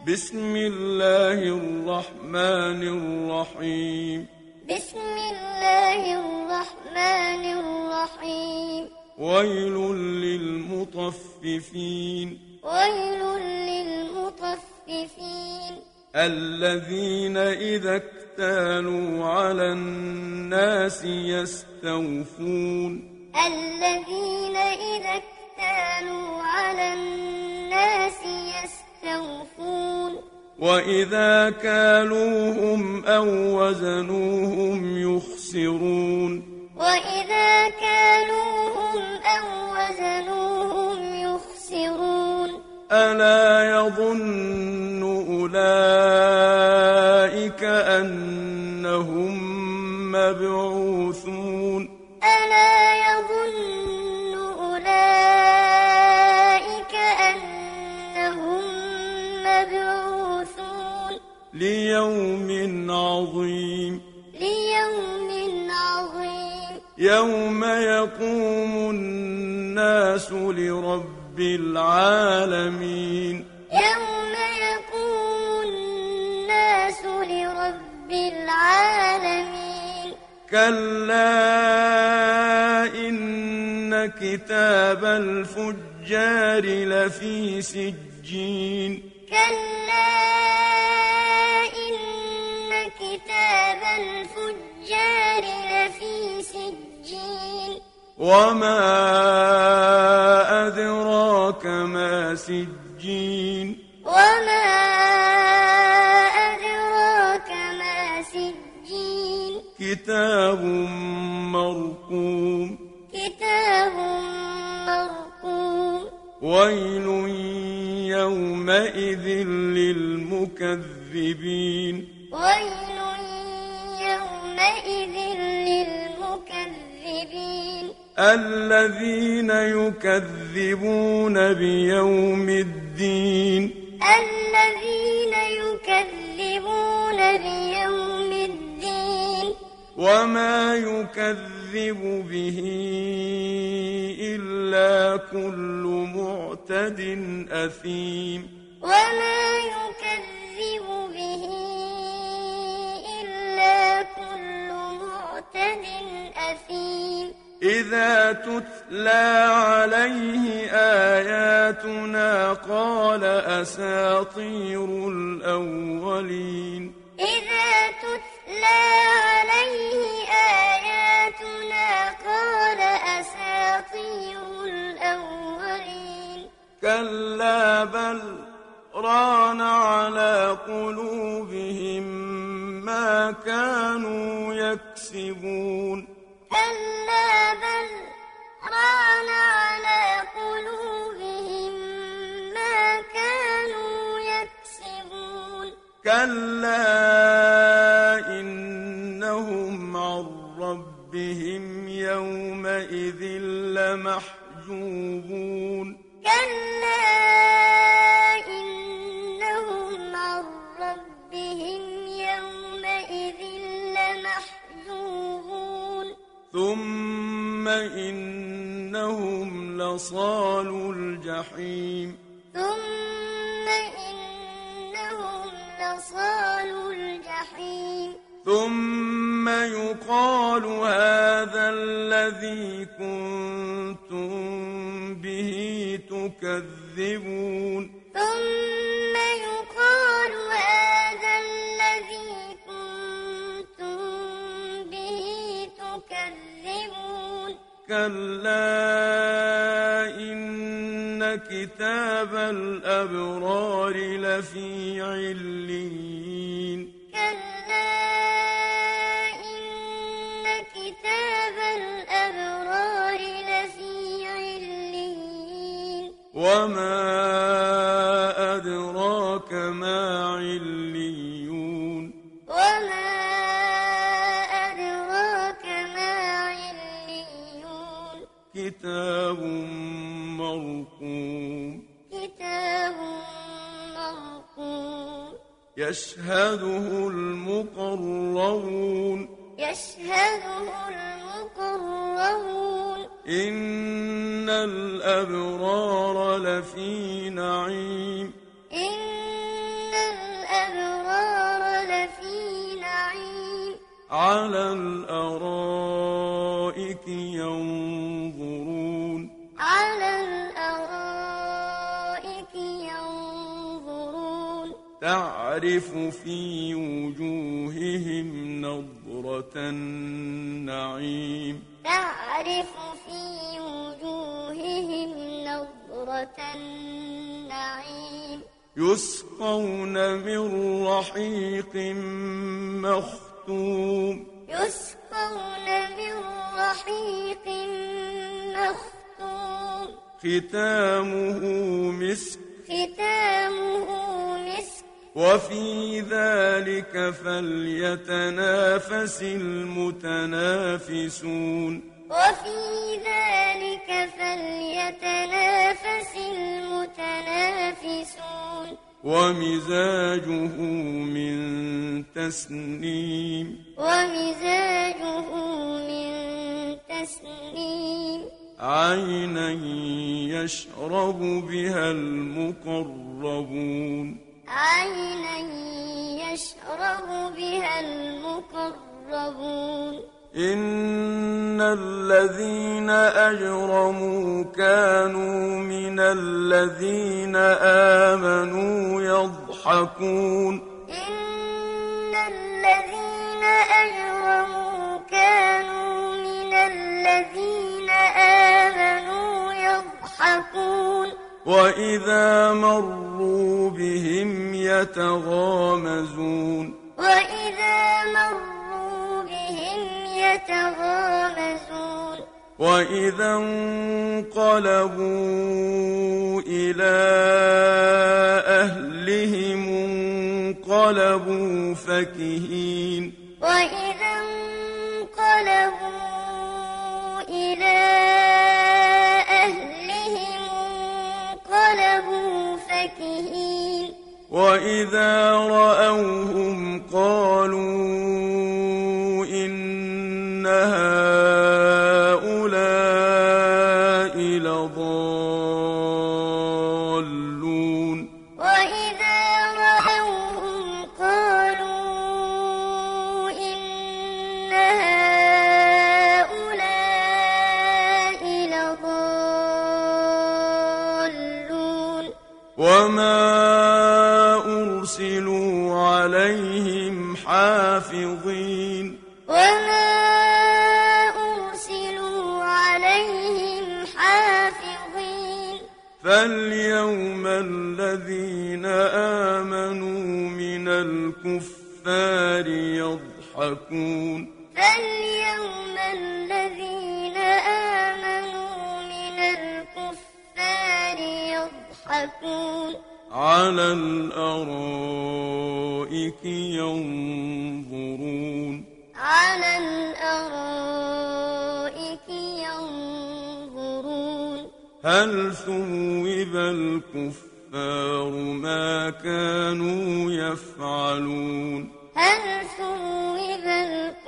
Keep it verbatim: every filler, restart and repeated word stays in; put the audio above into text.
بسم الله الرحمن الرحيم بسم الله الرحمن الرحيم ويل للمطففين ويل للمطففين الذين إذا اكتالوا على الناس يستوفون الذين إذا اكتالوا على الناس يستوفون وإذا كالوهم أو وزنوهم يخسرون وإذا كالوهم أو وزنوهم يخسرون ألا يظن أولئك أنهم مبعوثون ألا يظن أولئك أنهم مبعوثون ليوم عظيم ليوم عظيم يوم يقوم الناس لرب العالمين يوم يقوم الناس لرب العالمين كلا إن كتاب الفجار لفي سجين كلا إن كتاب الفجار لفي سجين وما أدراك ما سجين وما أدراك ما سجين كتاب مرقوم كتاب مرقوم ويل يومئذ للمكذبين ويل يومئذ للمكذبين الذين يكذبون بيوم الدين الذين يكذبون بيوم الدين وما يكذب به إلا كل معتد أثيم وما يكذب به إلا كل معتد أثيم إذا تتلى عليه آياتنا قال أساطير الأولين إذا تتلى عليه آياتنا قال أساطير الأولين كلا بل ران على قلوبهم ما كانوا يكسبون كلا بل ران على قلوبهم ما كانوا يكسبون كلا إنهم عن ربهم يومئذ لمحجوبون كلا إنهم عن ربهم يومئذ لمحجوبون ثم إنهم لصالو الجحيم ثم إنهم لصالو الجحيم ثم يقال هذا الذي كنتم به تكذبون ثم يقال هذا الذي كنتم به تكذبون كلا إن كتاب الأبرار لفي عليين كلا إن كتاب الأبرار لفي عليين وما أدراك ما عليون وما أدراك ما عليون كتاب مرقوم كتاب مرقوم يشهده المقربون يشهده المقربون إن الأبرار لفي نعيم إن على الأرائك ينظرون على الأرائك ينظرون تعرف في وجوههم نضرة النعيم تعرف في وجوههم نضرة النعيم يسقون من رحيق مختوم يسقون من رحيق مختوم ختامه مسك ختامه مسك وفي ذلك فليتنافس المتنافسون وفي ذلك فليتنافس المتنافسون ومزاجه من تسنيم ومزاجه من تسنيم عينا يشرب بها المقربون عينا يشرب بها المقربون إن الذين أجرموا كانوا من الذين آمنوا يضحكون إن الذين أجرموا كانوا من الذين آمنوا يضحكون وإذا مروا بهم يتغامزون وإذا مروا بهم يتغامزون وإذا انقلبوا إلى أهلهم انقلبوا فكهين وإذا انقلبوا إلى أهلهم انقلبوا فكهين وإذا رأوهم قالوا إن هؤلاء لضالون وإذا رأوهم قالوا إن هؤلاء لضالون وما أرسلوا عليهم حافظين وما أرسلوا عليهم حافظين فاليوم الذين آمنوا من الكفار يضحكون فاليوم الذين آمنوا من الكفار يضحكون على الأرائك ينظرون على الأرائك ينظرون هل ثوب الكفار ما كانوا يفعلون هل ثوب الكفار